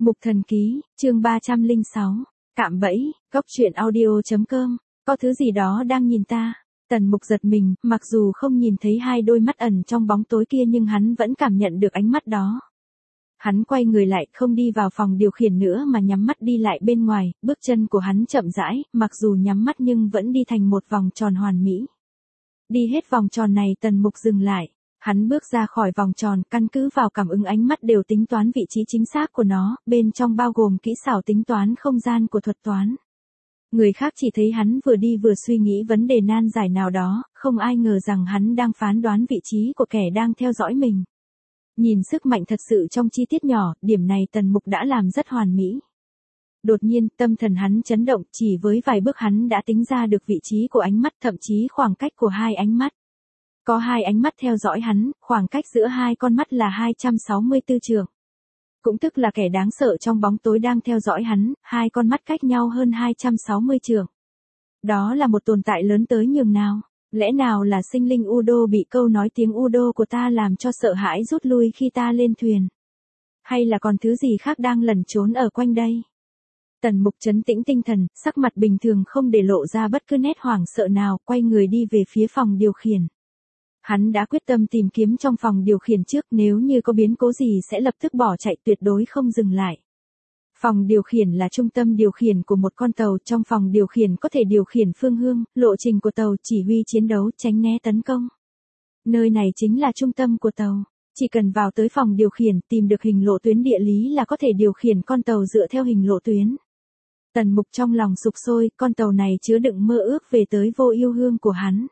Mục Thần Ký, chương 306, Cạm bẫy, Cốc truyện audio.com, có thứ gì đó đang nhìn ta. Tần Mục giật mình, mặc dù không nhìn thấy hai đôi mắt ẩn trong bóng tối kia nhưng hắn vẫn cảm nhận được ánh mắt đó. Hắn quay người lại, không đi vào phòng điều khiển nữa mà nhắm mắt đi lại bên ngoài, bước chân của hắn chậm rãi, mặc dù nhắm mắt nhưng vẫn đi thành một vòng tròn hoàn mỹ. Đi hết vòng tròn này Tần Mục dừng lại. Hắn bước ra khỏi vòng tròn, căn cứ vào cảm ứng ánh mắt đều tính toán vị trí chính xác của nó, bên trong bao gồm kỹ xảo tính toán không gian của thuật toán. Người khác chỉ thấy hắn vừa đi vừa suy nghĩ vấn đề nan giải nào đó, không ai ngờ rằng hắn đang phán đoán vị trí của kẻ đang theo dõi mình. Nhìn sức mạnh thật sự trong chi tiết nhỏ, điểm này Tần Mục đã làm rất hoàn mỹ. Đột nhiên, tâm thần hắn chấn động, chỉ với vài bước hắn đã tính ra được vị trí của ánh mắt, thậm chí khoảng cách của hai ánh mắt. Có hai ánh mắt theo dõi hắn, khoảng cách giữa hai con mắt là 264 trượng. Cũng tức là kẻ đáng sợ trong bóng tối đang theo dõi hắn, hai con mắt cách nhau hơn 260 trượng. Đó là một tồn tại lớn tới nhường nào. Lẽ nào là sinh linh Udo bị câu nói tiếng Udo của ta làm cho sợ hãi rút lui khi ta lên thuyền? Hay là còn thứ gì khác đang lẩn trốn ở quanh đây? Tần Mục trấn tĩnh tinh thần, sắc mặt bình thường không để lộ ra bất cứ nét hoảng sợ nào, quay người đi về phía phòng điều khiển. Hắn đã quyết tâm tìm kiếm trong phòng điều khiển trước, nếu như có biến cố gì sẽ lập tức bỏ chạy, tuyệt đối không dừng lại. Phòng điều khiển là trung tâm điều khiển của một con tàu, trong phòng điều khiển có thể điều khiển phương hướng, lộ trình của tàu, chỉ huy chiến đấu, tránh né tấn công. Nơi này chính là trung tâm của tàu. Chỉ cần vào tới phòng điều khiển, tìm được hình lộ tuyến địa lý là có thể điều khiển con tàu dựa theo hình lộ tuyến. Tần Mục trong lòng sục sôi, con tàu này chứa đựng mơ ước về tới Vô Ưu Hương của hắn.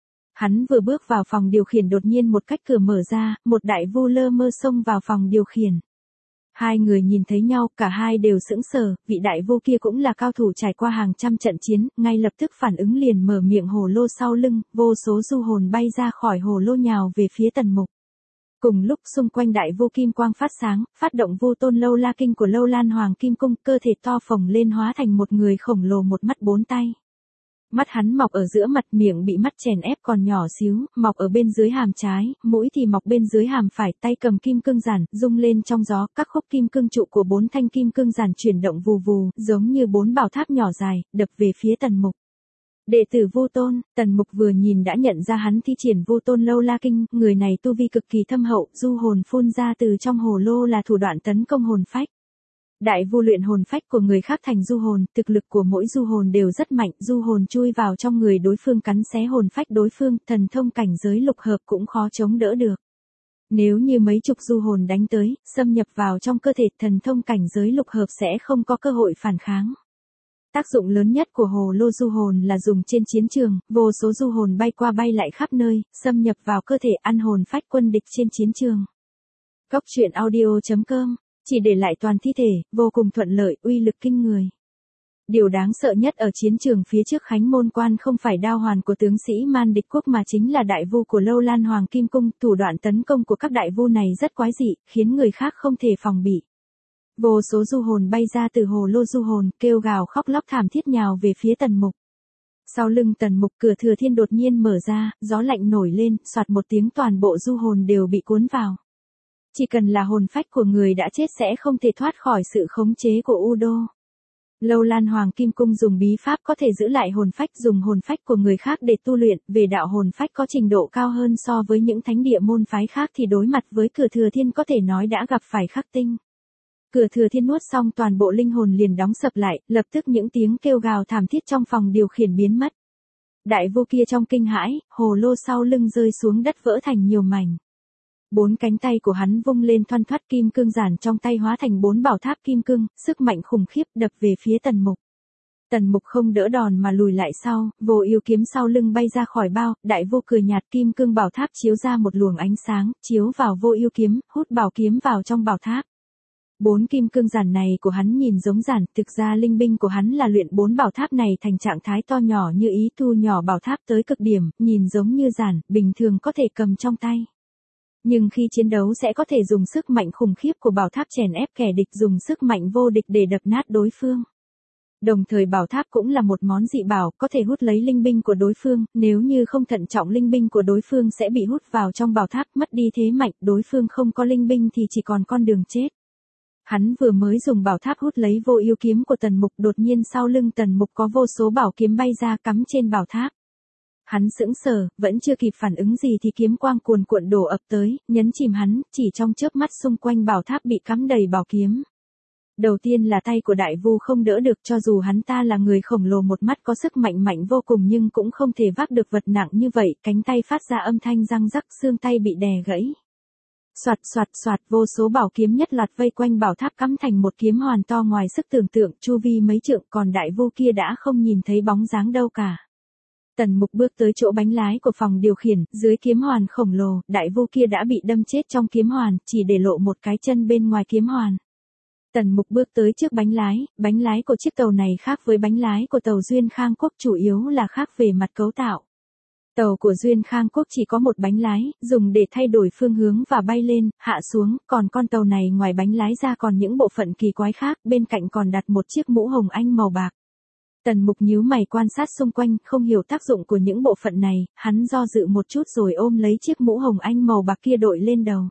Hắn vừa bước vào phòng điều khiển đột nhiên một cách cửa mở ra, một đại vu lơ mơ xông vào phòng điều khiển. Hai người nhìn thấy nhau, cả hai đều sững sờ, vị đại vu kia cũng là cao thủ trải qua hàng trăm trận chiến, ngay lập tức phản ứng liền mở miệng hồ lô sau lưng, vô số du hồn bay ra khỏi hồ lô nhào về phía Tần Mục. Cùng lúc xung quanh đại vu kim quang phát sáng, phát động vu tôn lâu la kinh của Lâu Lan Hoàng Kim Cung, cơ thể to phồng lên hóa thành một người khổng lồ một mắt bốn tay. Mắt hắn mọc ở giữa mặt, miệng bị mắt chèn ép còn nhỏ xíu, mọc ở bên dưới hàm trái, mũi thì mọc bên dưới hàm phải, tay cầm kim cương giản, rung lên trong gió, các khúc kim cương trụ của bốn thanh kim cương giản chuyển động vù vù, giống như bốn bảo tháp nhỏ dài, đập về phía Tần Mục. Đệ tử Vu Tôn, Tần Mục vừa nhìn đã nhận ra hắn thi triển Vu Tôn lâu la kinh, người này tu vi cực kỳ thâm hậu, du hồn phun ra từ trong hồ lô là thủ đoạn tấn công hồn phách. Đại vu luyện hồn phách của người khác thành du hồn, thực lực của mỗi du hồn đều rất mạnh, du hồn chui vào trong người đối phương cắn xé hồn phách đối phương, thần thông cảnh giới lục hợp cũng khó chống đỡ được. Nếu như mấy chục du hồn đánh tới, xâm nhập vào trong cơ thể, thần thông cảnh giới lục hợp sẽ không có cơ hội phản kháng. Tác dụng lớn nhất của hồ lô du hồn là dùng trên chiến trường, vô số du hồn bay qua bay lại khắp nơi, xâm nhập vào cơ thể ăn hồn phách quân địch trên chiến trường. Cốc truyện audio.com, chỉ để lại toàn thi thể, vô cùng thuận lợi, uy lực kinh người. Điều đáng sợ nhất ở chiến trường phía trước Khánh Môn Quan không phải đao hoàn của tướng sĩ Man Địch Quốc mà chính là đại vu của Lâu Lan Hoàng Kim Cung, thủ đoạn tấn công của các đại vu này rất quái dị, khiến người khác không thể phòng bị. Vô số du hồn bay ra từ hồ lô du hồn, kêu gào khóc lóc thảm thiết nhào về phía Tần Mục. Sau lưng Tần Mục, cửa thừa thiên đột nhiên mở ra, gió lạnh nổi lên, soạt một tiếng toàn bộ du hồn đều bị cuốn vào. Chỉ cần là hồn phách của người đã chết sẽ không thể thoát khỏi sự khống chế của Udo. Lâu Lan Hoàng Kim Cung dùng bí pháp có thể giữ lại hồn phách, dùng hồn phách của người khác để tu luyện, về đạo hồn phách có trình độ cao hơn so với những thánh địa môn phái khác thì đối mặt với cửa thừa thiên có thể nói đã gặp phải khắc tinh. Cửa thừa thiên nuốt xong toàn bộ linh hồn liền đóng sập lại, lập tức những tiếng kêu gào thảm thiết trong phòng điều khiển biến mất. Đại vô kia trong kinh hãi, hồ lô sau lưng rơi xuống đất vỡ thành nhiều mảnh. Bốn cánh tay của hắn vung lên thoăn thoắt, kim cương giản trong tay hóa thành bốn bảo tháp kim cương, sức mạnh khủng khiếp đập về phía Tần Mục. Tần Mục không đỡ đòn mà lùi lại sau, Vô Ưu kiếm sau lưng bay ra khỏi bao, đại vô cười nhạt, kim cương bảo tháp chiếu ra một luồng ánh sáng, chiếu vào Vô Ưu kiếm, hút bảo kiếm vào trong bảo tháp. Bốn kim cương giản này của hắn nhìn giống giản, thực ra linh binh của hắn là luyện bốn bảo tháp này thành trạng thái to nhỏ như ý, thu nhỏ bảo tháp tới cực điểm, nhìn giống như giản, bình thường có thể cầm trong tay. Nhưng khi chiến đấu sẽ có thể dùng sức mạnh khủng khiếp của bảo tháp chèn ép kẻ địch, dùng sức mạnh vô địch để đập nát đối phương. Đồng thời bảo tháp cũng là một món dị bảo, có thể hút lấy linh binh của đối phương, nếu như không thận trọng linh binh của đối phương sẽ bị hút vào trong bảo tháp, mất đi thế mạnh, đối phương không có linh binh thì chỉ còn con đường chết. Hắn vừa mới dùng bảo tháp hút lấy vô ưu kiếm của Tần Mục, đột nhiên sau lưng Tần Mục có vô số bảo kiếm bay ra cắm trên bảo tháp. Hắn sững sờ, vẫn chưa kịp phản ứng gì thì kiếm quang cuồn cuộn đổ ập tới, nhấn chìm hắn, chỉ trong chớp mắt xung quanh bảo tháp bị cắm đầy bảo kiếm. Đầu tiên là tay của Đại Vu không đỡ được, cho dù hắn ta là người khổng lồ một mắt có sức mạnh mạnh vô cùng nhưng cũng không thể vác được vật nặng như vậy, cánh tay phát ra âm thanh răng rắc, xương tay bị đè gãy. Soạt soạt soạt, vô số bảo kiếm nhất loạt vây quanh bảo tháp cắm thành một kiếm hoàn to ngoài sức tưởng tượng, chu vi mấy trượng, còn Đại Vu kia đã không nhìn thấy bóng dáng đâu cả. Tần Mục bước tới chỗ bánh lái của phòng điều khiển, dưới kiếm hoàn khổng lồ, Đại Vu kia đã bị đâm chết trong kiếm hoàn, chỉ để lộ một cái chân bên ngoài kiếm hoàn. Tần Mục bước tới trước bánh lái của chiếc tàu này khác với bánh lái của tàu Duyên Khang Quốc, chủ yếu là khác về mặt cấu tạo. Tàu của Duyên Khang Quốc chỉ có một bánh lái, dùng để thay đổi phương hướng và bay lên, hạ xuống, còn con tàu này ngoài bánh lái ra còn những bộ phận kỳ quái khác, bên cạnh còn đặt một chiếc mũ hồng anh màu bạc. Tần Mục nhíu mày quan sát xung quanh, không hiểu tác dụng của những bộ phận này, hắn do dự một chút rồi ôm lấy chiếc mũ hồng anh màu bạc kia đội lên đầu.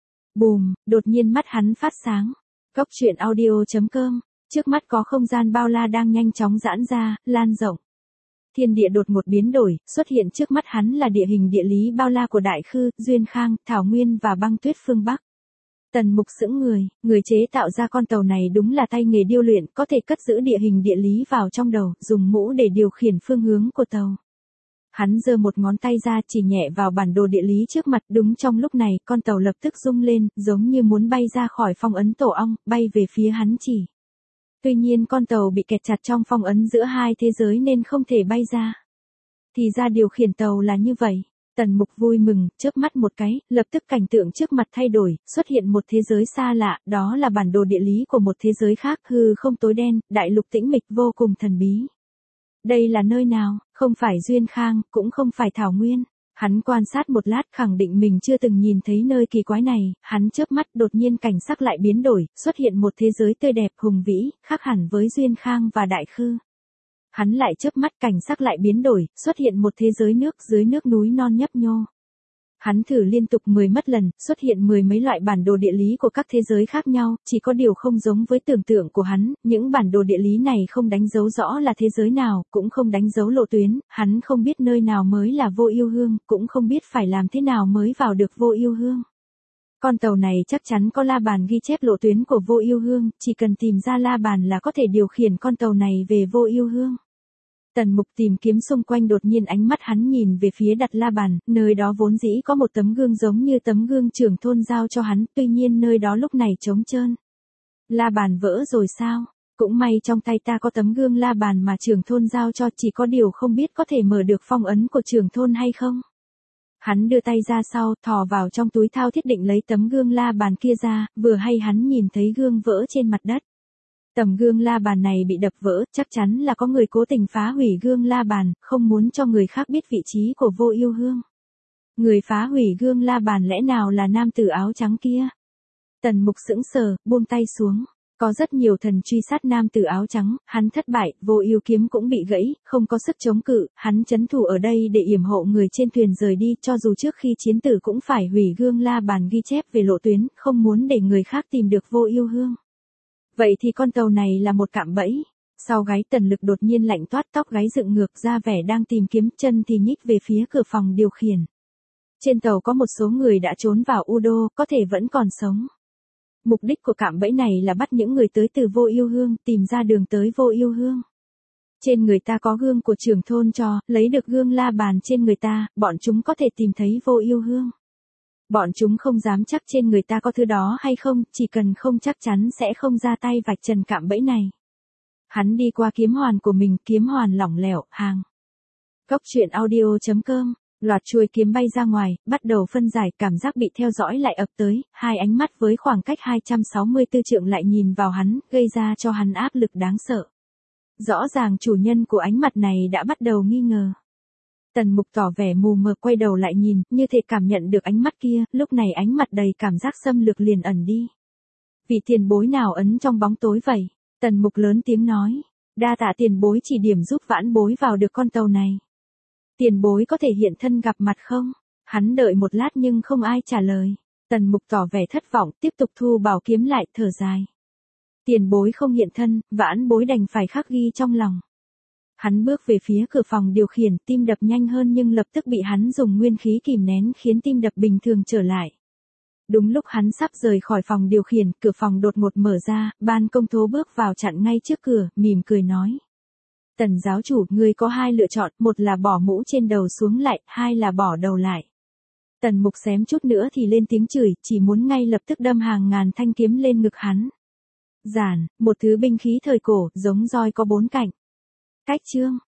Bùm, đột nhiên mắt hắn phát sáng. Cốc truyện audio.com, trước mắt có không gian bao la đang nhanh chóng giãn ra, lan rộng. Thiên địa đột ngột biến đổi, xuất hiện trước mắt hắn là địa hình địa lý bao la của Đại Khư, Duyên Khang, Thảo Nguyên và băng tuyết phương Bắc. Tần Mục sững người chế tạo ra con tàu này đúng là tay nghề điêu luyện, có thể cất giữ địa hình địa lý vào trong đầu, dùng mũ để điều khiển phương hướng của tàu. Hắn giơ một ngón tay ra chỉ nhẹ vào bản đồ địa lý trước mặt, đúng trong lúc này, con tàu lập tức rung lên, giống như muốn bay ra khỏi phong ấn tổ ong, bay về phía hắn chỉ. Tuy nhiên con tàu bị kẹt chặt trong phong ấn giữa hai thế giới nên không thể bay ra. Thì ra điều khiển tàu là như vậy. Tần Mục vui mừng, chớp mắt một cái, lập tức cảnh tượng trước mặt thay đổi, xuất hiện một thế giới xa lạ, đó là bản đồ địa lý của một thế giới khác, hư không tối đen, đại lục tĩnh mịch vô cùng thần bí. Đây là nơi nào? Không phải Duyên Khang, cũng không phải Thảo Nguyên. Hắn quan sát một lát khẳng định mình chưa từng nhìn thấy nơi kỳ quái này, hắn chớp mắt đột nhiên cảnh sắc lại biến đổi, xuất hiện một thế giới tươi đẹp hùng vĩ, khác hẳn với Duyên Khang và Đại Khư. Hắn lại chớp mắt cảnh sắc lại biến đổi, xuất hiện một thế giới nước dưới nước núi non nhấp nhô. Hắn thử liên tục 10 mất lần, xuất hiện 10 mấy loại bản đồ địa lý của các thế giới khác nhau, chỉ có điều không giống với tưởng tượng của hắn, những bản đồ địa lý này không đánh dấu rõ là thế giới nào, cũng không đánh dấu lộ tuyến, hắn không biết nơi nào mới là Vô Ưu Hương, cũng không biết phải làm thế nào mới vào được Vô Ưu Hương. Con tàu này chắc chắn có la bàn ghi chép lộ tuyến của Vô Ưu Hương, chỉ cần tìm ra la bàn là có thể điều khiển con tàu này về Vô Ưu Hương. Tần Mục tìm kiếm xung quanh, đột nhiên ánh mắt hắn nhìn về phía đặt la bàn, nơi đó vốn dĩ có một tấm gương giống như tấm gương trưởng thôn giao cho hắn, tuy nhiên nơi đó lúc này trống trơn. La bàn vỡ rồi sao? Cũng may trong tay ta có tấm gương la bàn mà trưởng thôn giao cho, chỉ có điều không biết có thể mở được phong ấn của trưởng thôn hay không. Hắn đưa tay ra sau, thò vào trong túi thao thiết định lấy tấm gương la bàn kia ra, vừa hay hắn nhìn thấy gương vỡ trên mặt đất. Tấm gương la bàn này bị đập vỡ, chắc chắn là có người cố tình phá hủy gương la bàn, không muốn cho người khác biết vị trí của Vô Ưu Hương. Người phá hủy gương la bàn lẽ nào là nam tử áo trắng kia? Tần Mục sững sờ, buông tay xuống. Có rất nhiều thần truy sát nam tử áo trắng, hắn thất bại, Vô Ưu kiếm cũng bị gãy, không có sức chống cự, hắn trấn thủ ở đây để yểm hộ người trên thuyền rời đi, cho dù trước khi chiến tử cũng phải hủy gương la bàn ghi chép về lộ tuyến, không muốn để người khác tìm được Vô Ưu Hương. Vậy thì con tàu này là một cạm bẫy. Sau gáy Tần Lực đột nhiên lạnh toát, tóc gáy dựng ngược ra vẻ đang tìm kiếm, chân thì nhích về phía cửa phòng điều khiển. Trên tàu có một số người đã trốn vào Udo, có thể vẫn còn sống. Mục đích của cạm bẫy này là bắt những người tới từ Vô Ưu Hương, tìm ra đường tới Vô Ưu Hương. Trên người ta có gương của trưởng thôn cho, lấy được gương la bàn trên người ta, bọn chúng có thể tìm thấy Vô Ưu Hương. Bọn chúng không dám chắc trên người ta có thứ đó hay không, chỉ cần không chắc chắn sẽ không ra tay vạch trần cạm bẫy này. Hắn đi qua kiếm hoàn của mình, kiếm hoàn lỏng lẻo, hàng. Cốc truyện audio.com, loạt chuôi kiếm bay ra ngoài, bắt đầu phân giải, cảm giác bị theo dõi lại ập tới, hai ánh mắt với khoảng cách 264 trượng lại nhìn vào hắn, gây ra cho hắn áp lực đáng sợ. Rõ ràng chủ nhân của ánh mặt này đã bắt đầu nghi ngờ. Tần Mục tỏ vẻ mù mờ quay đầu lại nhìn, như thể cảm nhận được ánh mắt kia, lúc này ánh mặt đầy cảm giác xâm lược liền ẩn đi. Vị tiền bối nào ẩn trong bóng tối vậy? Tần Mục lớn tiếng nói, đa tạ tiền bối chỉ điểm giúp vãn bối vào được con tàu này. Tiền bối có thể hiện thân gặp mặt không? Hắn đợi một lát nhưng không ai trả lời. Tần Mục tỏ vẻ thất vọng, tiếp tục thu bảo kiếm lại, thở dài. Tiền bối không hiện thân, vãn bối đành phải khắc ghi trong lòng. Hắn bước về phía cửa phòng điều khiển, tim đập nhanh hơn nhưng lập tức bị hắn dùng nguyên khí kìm nén khiến tim đập bình thường trở lại. Đúng lúc hắn sắp rời khỏi phòng điều khiển, cửa phòng đột ngột mở ra, Ban Công Thố bước vào chặn ngay trước cửa, mỉm cười nói. Tần giáo chủ, ngươi có hai lựa chọn, một là bỏ mũ trên đầu xuống lại, hai là bỏ đầu lại. Tần Mục xém chút nữa thì lên tiếng chửi, chỉ muốn ngay lập tức đâm hàng ngàn thanh kiếm lên ngực hắn. Giản, một thứ binh khí thời cổ, giống roi có bốn cạnh. Cách chương.